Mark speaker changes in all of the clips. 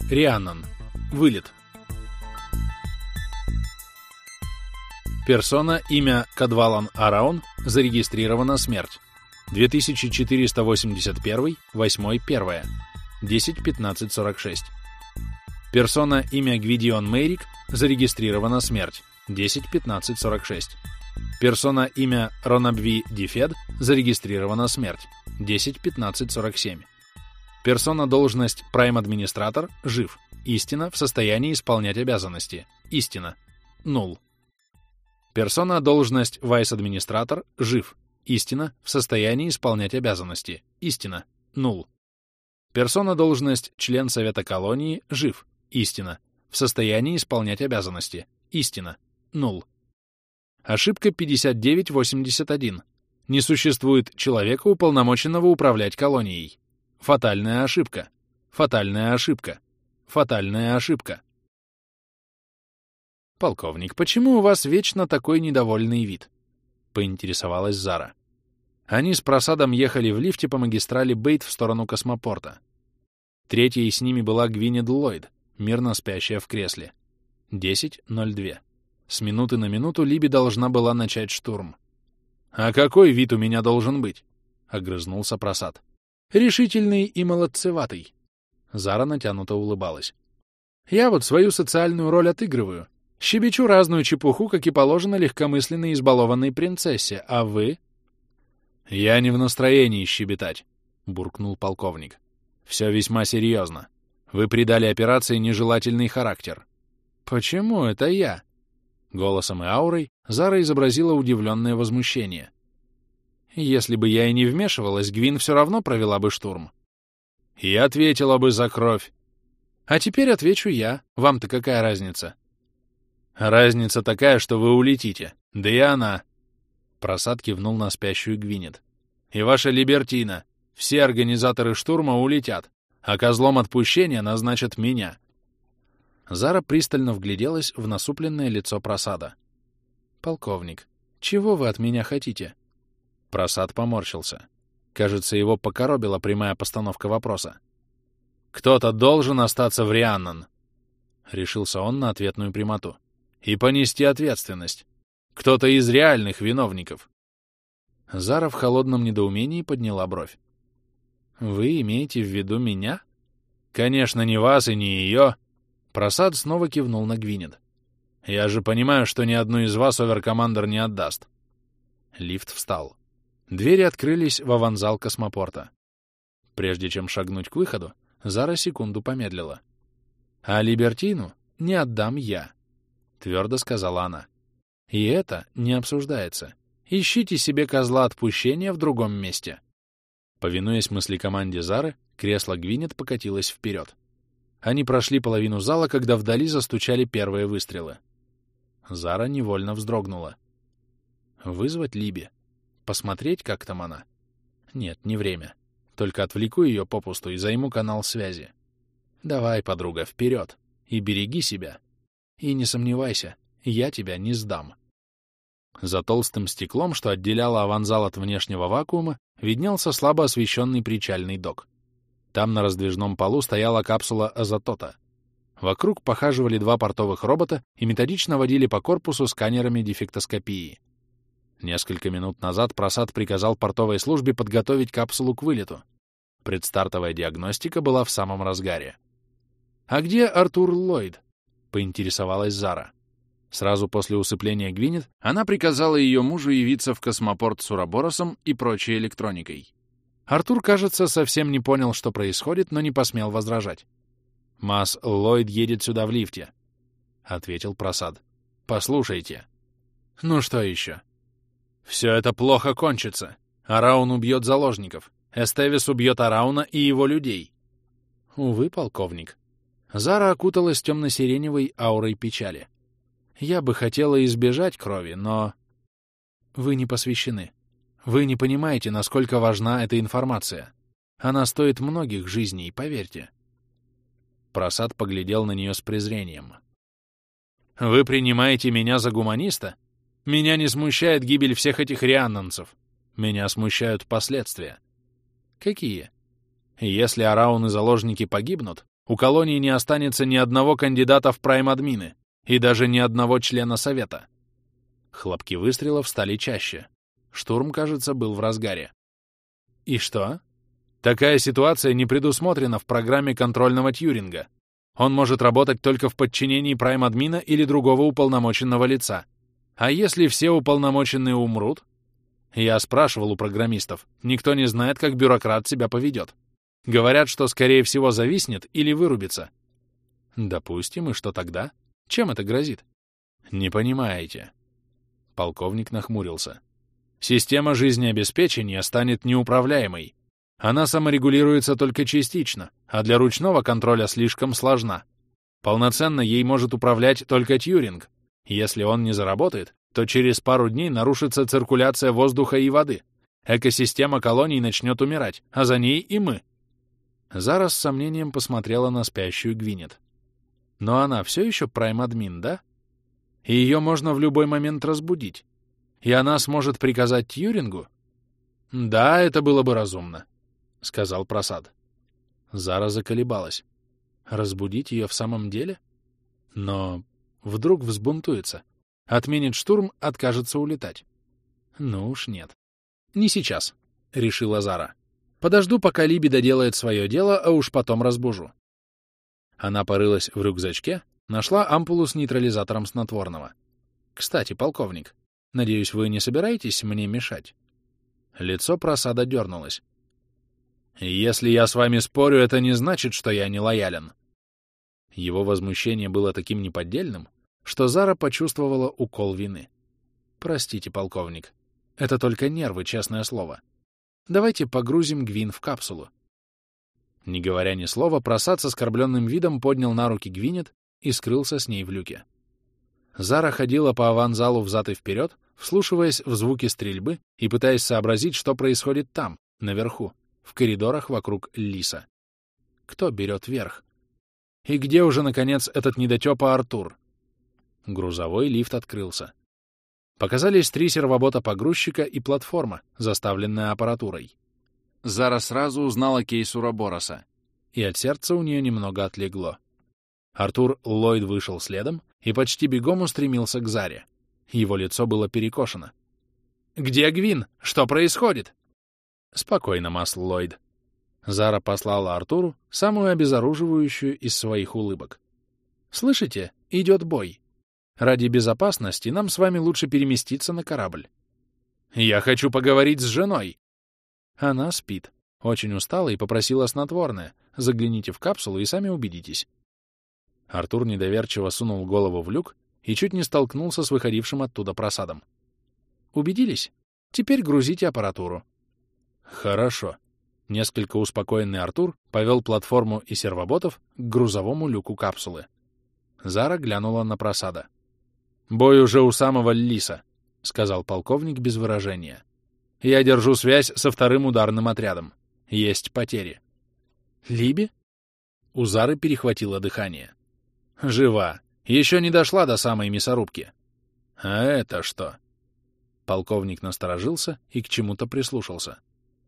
Speaker 1: Рианнан. Вылет. Персона, имя Кадвалан Араун, зарегистрирована смерть. 2481, 8.1. 10.15.46. Персона, имя Гвидион Мейрик, зарегистрирована смерть. 10.15.46. Персона, имя Ронабви Дифед, зарегистрирована смерть. 10.15.47. Персона, должность Прайм-администратор, жив. Истина, в состоянии исполнять обязанности. Истина. Нул. Персона, должность Вайс-администратор, жив. Истина, в состоянии исполнять обязанности. Истина. Нул. Персона, должность член Совета колонии, жив. Истина, в состоянии исполнять обязанности. Истина. Нул. Ошибка 5981. Не существует человека, уполномоченного управлять колонией. Фатальная ошибка. Фатальная ошибка. Фатальная ошибка. «Полковник, почему у вас вечно такой недовольный вид?» — поинтересовалась Зара. Они с Прасадом ехали в лифте по магистрали Бейт в сторону космопорта. Третьей с ними была Гвинет Ллойд, мирно спящая в кресле. 10:02. С минуты на минуту Либи должна была начать штурм. «А какой вид у меня должен быть?» — огрызнулся Прасад. «Решительный и молодцеватый». Зара натянуто улыбалась. «Я вот свою социальную роль отыгрываю. Щебечу разную чепуху, как и положено легкомысленной избалованной принцессе, а вы...» «Я не в настроении щебетать», — буркнул полковник. «Все весьма серьезно. Вы придали операции нежелательный характер». «Почему это я?» Голосом и аурой Зара изобразила удивленное возмущение. «Если бы я и не вмешивалась, Гвин все равно провела бы штурм». «И ответила бы за кровь». «А теперь отвечу я. Вам-то какая разница?» «Разница такая, что вы улетите. Да и она». Прасад кивнул на спящую Гвинет. «И ваша Либертина. Все организаторы штурма улетят, а козлом отпущения назначат меня». Зара пристально вгляделась в насупленное лицо Прасада. «Полковник, чего вы от меня хотите?» Прасад поморщился. Кажется, его покоробила прямая постановка вопроса. «Кто-то должен остаться в Рианнан», — решился он на ответную прямоту, — «и понести ответственность. Кто-то из реальных виновников». Зара в холодном недоумении подняла бровь. «Вы имеете в виду меня?» «Конечно, не вас и не ее». Прасад снова кивнул на Гвинет. «Я же понимаю, что ни одну из вас оверкомандер не отдаст». Лифт встал. Двери открылись в аванзал космопорта. Прежде чем шагнуть к выходу, Зара секунду помедлила. «А Либертину не отдам я», — твердо сказала она. «И это не обсуждается. Ищите себе козла отпущения в другом месте». Повинуясь мысли-команде Зары, кресло Гвинет покатилось вперед. Они прошли половину зала, когда вдали застучали первые выстрелы. Зара невольно вздрогнула. Вызвать Либи? Посмотреть, как там она? Нет, не время. Только отвлеку ее попусту и займу канал связи. Давай, подруга, вперед. И береги себя. И не сомневайся, я тебя не сдам. За толстым стеклом, что отделяло аванзал от внешнего вакуума, виднелся слабо освещенный причальный док. Там на раздвижном полу стояла капсула Азотота. Вокруг похаживали два портовых робота и методично водили по корпусу сканерами дефектоскопии. Несколько минут назад Прасад приказал портовой службе подготовить капсулу к вылету. Предстартовая диагностика была в самом разгаре. «А где Артур Ллойд?» — поинтересовалась Зара. Сразу после усыпления Гвинет она приказала ее мужу явиться в космопорт с Ураборосом и прочей электроникой. Артур, кажется, совсем не понял, что происходит, но не посмел возражать. «Масс Ллойд едет сюда в лифте», — ответил Прасад. «Послушайте». «Ну что еще?» «Все это плохо кончится. Араун убьет заложников. Эстевис убьет Арауна и его людей». «Увы, полковник». Зара окуталась темно-сиреневой аурой печали. «Я бы хотела избежать крови, но...» «Вы не посвящены. Вы не понимаете, насколько важна эта информация. Она стоит многих жизней, поверьте». Прасад поглядел на нее с презрением. «Вы принимаете меня за гуманиста? Меня не смущает гибель всех этих рианнанцев. Меня смущают последствия». «Какие?» «Если Араун и заложники погибнут, у колонии не останется ни одного кандидата в прайм-админы и даже ни одного члена совета. Хлопки выстрелов стали чаще. Штурм, кажется, был в разгаре. И что? Такая ситуация не предусмотрена в программе контрольного Тьюринга. Он может работать только в подчинении прайм-админа или другого уполномоченного лица. А если все уполномоченные умрут? Я спрашивал у программистов. Никто не знает, как бюрократ себя поведет. Говорят, что, скорее всего, зависнет или вырубится. Допустим, и что тогда? Чем это грозит? Не понимаете. Полковник нахмурился. Система жизнеобеспечения станет неуправляемой. Она саморегулируется только частично, а для ручного контроля слишком сложна. Полноценно ей может управлять только Тьюринг. Если он не заработает, то через пару дней нарушится циркуляция воздуха и воды. Экосистема колоний начнет умирать, а за ней и мы. Зара с сомнением посмотрела на спящую Гвинет. Но она все еще прайм-админ, да? И ее можно в любой момент разбудить. И она сможет приказать Тьюрингу? Да, это было бы разумно, — сказал Прасад. Зара заколебалась. Разбудить ее в самом деле? Но вдруг взбунтуется. Отменит штурм, откажется улетать. Ну уж нет. Не сейчас, — решила Зара. Подожду, пока Либи доделает свое дело, а уж потом разбужу. Она порылась в рюкзачке, нашла ампулу с нейтрализатором снотворного. Кстати, полковник, надеюсь, вы не собираетесь мне мешать? Лицо Прасада дернулось. Если я с вами спорю, это не значит, что я не лоялен. Его возмущение было таким неподдельным, что Зара почувствовала укол вины. Простите, полковник, это только нервы, честное слово. Давайте погрузим Гвин в капсулу. Не говоря ни слова, Прасад с оскорбленным видом поднял на руки Гвинет и скрылся с ней в люке. Зара ходила по аванзалу взад и вперед, вслушиваясь в звуки стрельбы и пытаясь сообразить, что происходит там, наверху, в коридорах вокруг Лиса. Кто берет верх? И где уже, наконец, этот недотёпа Артур? Грузовой лифт открылся. Показались 3 сервобота-погрузчика и платформа, заставленная аппаратурой. Зара сразу узнала кейс Урабороса, и от сердца у нее немного отлегло. Артур Ллойд вышел следом и почти бегом устремился к Заре. Его лицо было перекошено. «Где Гвин? Что происходит?» «Спокойно, масс Ллойд». Зара послала Артуру самую обезоруживающую из своих улыбок. «Слышите? Идет бой. Ради безопасности нам с вами лучше переместиться на корабль». «Я хочу поговорить с женой». Она спит. Очень устала и попросила снотворное. Загляните в капсулу и сами убедитесь. Артур недоверчиво сунул голову в люк и чуть не столкнулся с выходившим оттуда Прасадом. «Убедились? Теперь грузите аппаратуру». «Хорошо». Несколько успокоенный Артур повел платформу и сервоботов к грузовому люку капсулы. Зара глянула на Прасада. «Бой уже у самого Лиса», — сказал полковник без выражения. «Я держу связь со 2-м ударным отрядом. Есть потери». «Либи?» У Зары перехватило дыхание. «Жива. Еще не дошла до самой мясорубки». «А это что?» Полковник насторожился и к чему-то прислушался.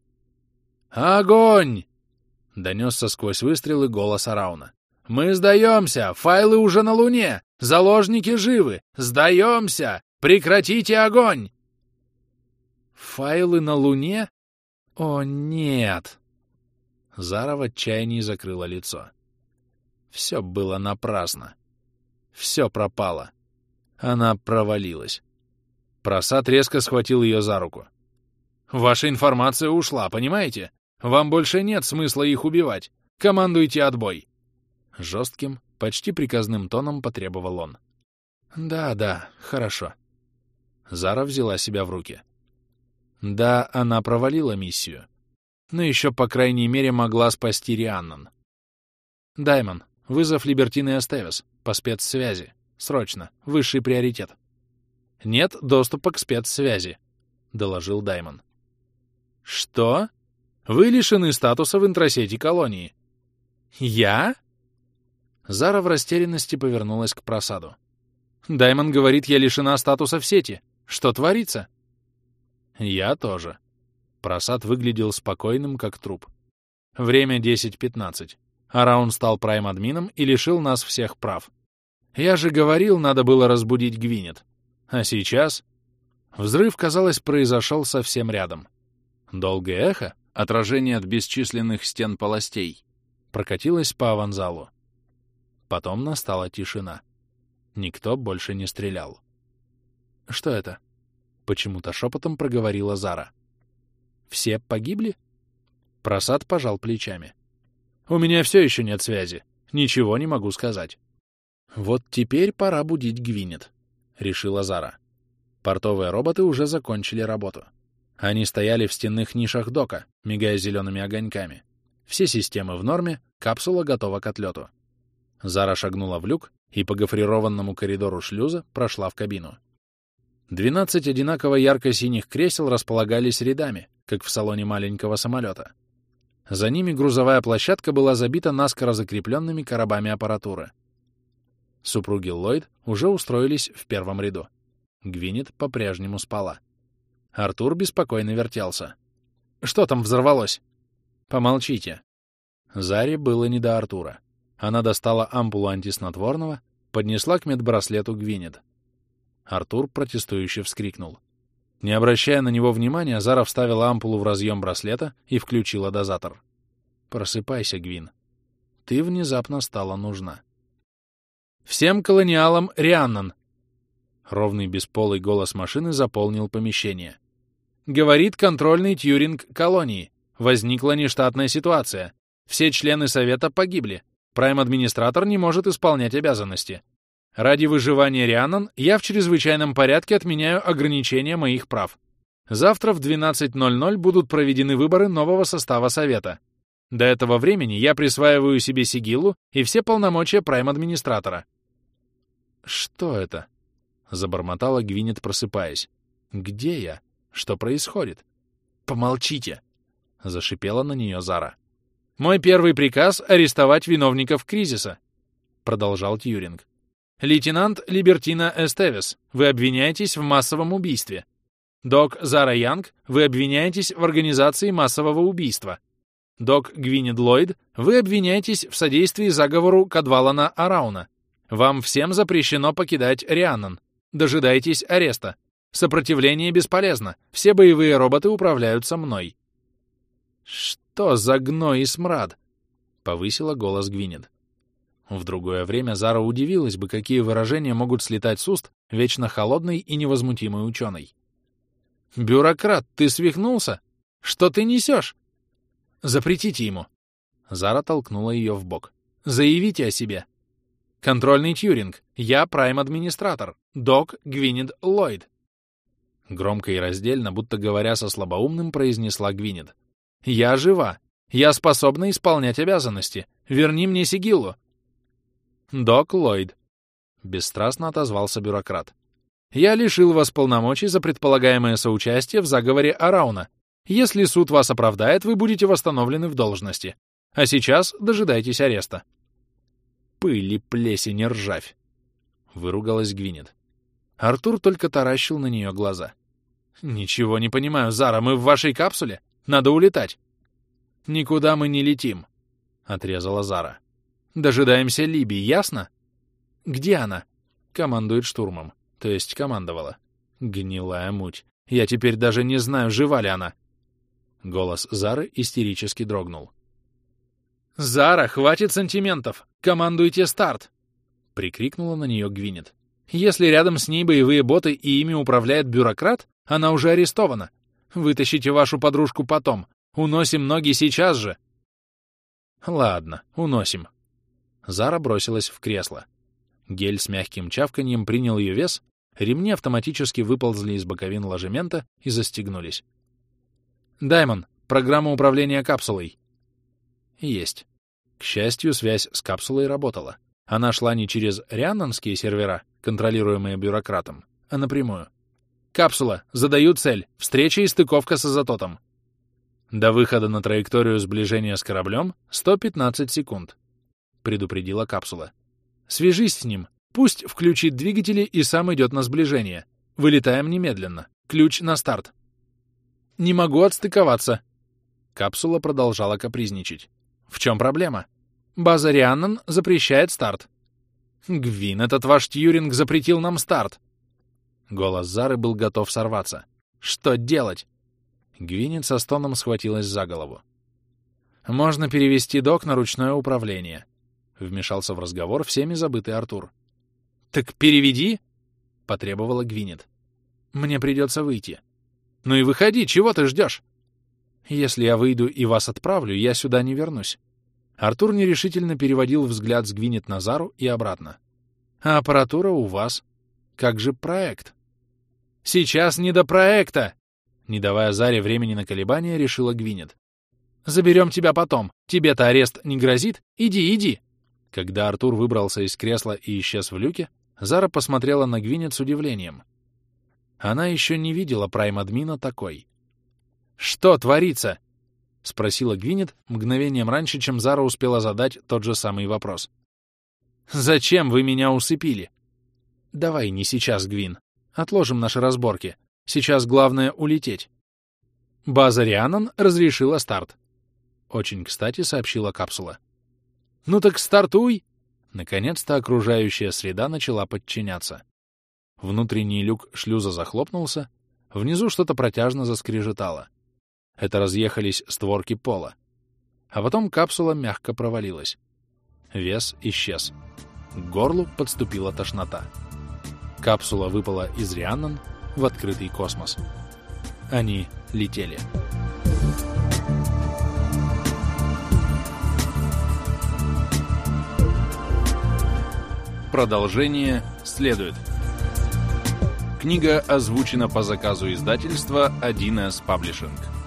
Speaker 1: «Огонь!» — донесся сквозь выстрелы голос Арауна. «Мы сдаемся! Файлы уже на Луне! Заложники живы! Сдаемся! Прекратите огонь!» «Файлы на Луне? О, нет!» Зара в отчаянии закрыла лицо. Все было напрасно. Все пропало. Она провалилась. Прасад резко схватил ее за руку. «Ваша информация ушла, понимаете? Вам больше нет смысла их убивать. Командуйте отбой!» Жестким, почти приказным тоном потребовал он. «Да, хорошо». Зара взяла себя в руки. Да, она провалила миссию, но еще, по крайней мере, могла спасти Рианнан. «Даймон, вызов Либертины Эстевес по спецсвязи. Срочно, высший приоритет». «Нет доступа к спецсвязи», — доложил Даймон. «Что? Вы лишены статуса в интросети колонии». «Я?» Зара в растерянности повернулась к Прасаду. «Даймон говорит, я лишена статуса в сети. Что творится?» «Я тоже». Прасад выглядел спокойным, как труп. «Время 10:15. Араун стал прайм-админом и лишил нас всех прав. Я же говорил, надо было разбудить Гвинет. А сейчас... Взрыв, казалось, произошел совсем рядом. Долгое эхо, отражение от бесчисленных стен полостей, прокатилось по аванзалу. Потом настала тишина. Никто больше не стрелял. «Что это?» — почему-то шепотом проговорила Зара. «Все погибли?» Просад пожал плечами. «У меня все еще нет связи. Ничего не могу сказать». «Вот теперь пора будить Гвинет», — решила Зара. Портовые роботы уже закончили работу. Они стояли в стенных нишах дока, мигая зелеными огоньками. Все системы в норме, капсула готова к отлету. Зара шагнула в люк и по гофрированному коридору шлюза прошла в кабину. 12 одинаково ярко-синих кресел располагались рядами, как в салоне маленького самолета. За ними грузовая площадка была забита наскоро закрепленными коробами аппаратуры. Супруги Ллойд уже устроились в первом ряду. Гвинет по-прежнему спала. Артур беспокойно вертелся. «Что там взорвалось?» «Помолчите». Заре было не до Артура. Она достала ампулу антиснотворного, поднесла к медбраслету Гвинет. Артур протестующе вскрикнул. Не обращая на него внимания, Зара вставила ампулу в разъем браслета и включила дозатор. «Просыпайся, Гвин. Ты внезапно стала нужна». «Всем колониалам Рианнан!» Ровный бесполый голос машины заполнил помещение. «Говорит контрольный Тьюринг колонии. Возникла нештатная ситуация. Все члены Совета погибли. Прайм-администратор не может исполнять обязанности. Ради выживания Рианнан я в чрезвычайном порядке отменяю ограничения моих прав. Завтра в 12:00 будут проведены выборы нового состава Совета. До этого времени я присваиваю себе сигиллу и все полномочия прайм-администратора». «Что это?» — забормотала Гвинет, просыпаясь. «Где я? Что происходит?» «Помолчите!» — зашипела на нее Зара. «Мой первый приказ — арестовать виновников кризиса», — продолжал Тьюринг. «Лейтенант Либертина Эстевес, вы обвиняетесь в массовом убийстве. Док Зара Янг, вы обвиняетесь в организации массового убийства. Док Гвинет Ллойд, вы обвиняетесь в содействии заговору Кадвалана Арауна. Вам всем запрещено покидать Рианнан. Дожидайтесь ареста. Сопротивление бесполезно. Все боевые роботы управляются мной». «Что за гной и смрад?» — повысила голос Гвинет. В другое время Зара удивилась бы, какие выражения могут слетать с уст вечно холодной и невозмутимой ученой. «Бюрократ, ты свихнулся? Что ты несешь?» «Запретите ему!» Зара толкнула ее в бок. «Заявите о себе!» «Контрольный Тьюринг, я прайм-администратор, док Гвинет Ллойд». Громко и раздельно, будто говоря со слабоумным, произнесла Гвинет. «Я жива. Я способна исполнять обязанности. Верни мне сигиллу». «Док Ллойд», — бесстрастно отозвался бюрократ. «Я лишил вас полномочий за предполагаемое соучастие в заговоре Арауна. Если суд вас оправдает, вы будете восстановлены в должности. А сейчас дожидайтесь ареста». «Пыль и плесень и ржавь», — выругалась Гвинет. Артур только таращил на нее глаза. «Ничего не понимаю, Зара, мы в вашей капсуле? Надо улетать». «Никуда мы не летим», — отрезала Зара. «Дожидаемся Либи, ясно?» «Где она?» «Командует штурмом. То есть командовала. Гнилая муть. Я теперь даже не знаю, жива ли она». Голос Зары истерически дрогнул. «Зара, хватит сантиментов! Командуйте старт!» — прикрикнула на нее Гвинет. «Если рядом с ней боевые боты и ими управляет бюрократ, она уже арестована. Вытащите вашу подружку потом. Уносим ноги сейчас же!» «Ладно, уносим». Зара бросилась в кресло. Гель с мягким чавканьем принял ее вес, ремни автоматически выползли из боковин ложемента и застегнулись. «Даймон, программа управления капсулой». «Есть». К счастью, связь с капсулой работала. Она шла не через рианнанские сервера, контролируемые бюрократом, а напрямую. «Капсула, задаю цель. Встреча и стыковка с Азототом. До выхода на траекторию сближения с кораблем 115 секунд», — предупредила капсула. «Свяжись с ним. Пусть включит двигатели и сам идет на сближение. Вылетаем немедленно. Ключ на старт». «Не могу отстыковаться». Капсула продолжала капризничать. «В чем проблема?» База Рианнан запрещает старт. Гвин, этот ваш Тьюринг запретил нам старт. Голос Зары был готов сорваться. Что делать? Гвинет со стоном схватилась за голову. Можно перевести док на ручное управление. Вмешался в разговор всеми забытый Артур. Так переведи, потребовала Гвинет. Мне придется выйти. Ну и выходи, чего ты ждешь? Если я выйду и вас отправлю, я сюда не вернусь. Артур нерешительно переводил взгляд с Гвинет на Зару и обратно. А аппаратура у вас. Как же проект? Сейчас не до проекта! Не давая Заре времени на колебания, решила Гвинет. Заберем тебя потом. Тебе-то арест не грозит? Иди, иди. Когда Артур выбрался из кресла и исчез в люке, Зара посмотрела на Гвинет с удивлением. Она еще не видела прайм-админа такой. «Что творится?» — спросила Гвинет мгновением раньше, чем Зара успела задать тот же самый вопрос. «Зачем вы меня усыпили?» «Давай не сейчас, Гвин. Отложим наши разборки. Сейчас главное — улететь». «База Рианнан разрешила старт», — очень кстати сообщила капсула. «Ну так стартуй!» Наконец-то окружающая среда начала подчиняться. Внутренний люк шлюза захлопнулся, внизу что-то протяжно заскрежетало. Это разъехались створки пола. А потом капсула мягко провалилась. Вес исчез. К горлу подступила тошнота. Капсула выпала из Рианнан в открытый космос. Они летели. Продолжение следует. Книга озвучена по заказу издательства 1С Publishing.